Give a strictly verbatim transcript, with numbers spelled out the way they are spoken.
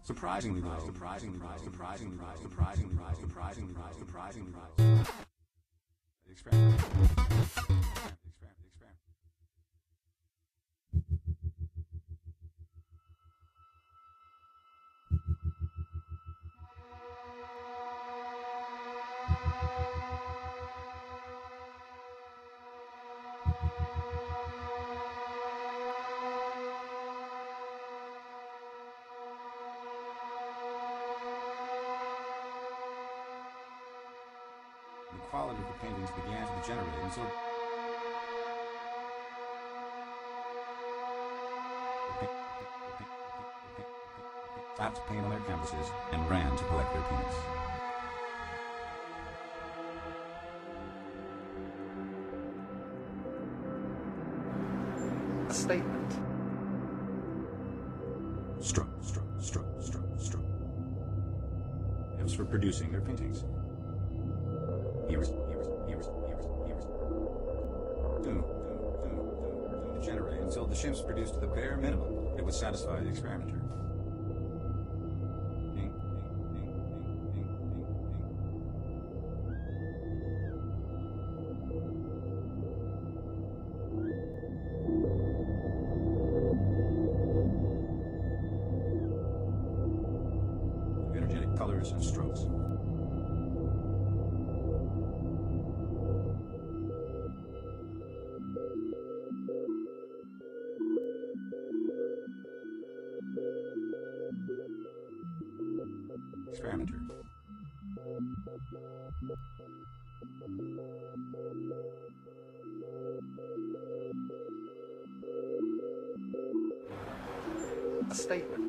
Surprisingly though, surprisingly though, surprisingly though, surprisingly though, surprisingly though, surprisingly though. The experiment. The experiment. The experiment. The quality of the paintings began to degenerate, and so slapped paint on their canvases and ran to collect their peanuts. A statement. Struck, struck, struck, struck, struck. It was for producing their paintings. Here's, here's, here's, here's, here's. Doom, doom, doom, doom, doom, degenerate until the chimps produced the bare minimum that would satisfy the experimenter. Ding, ding, ding, ding, ding, ding, ding. Energetic colors and strokes. Experimenter. A statement.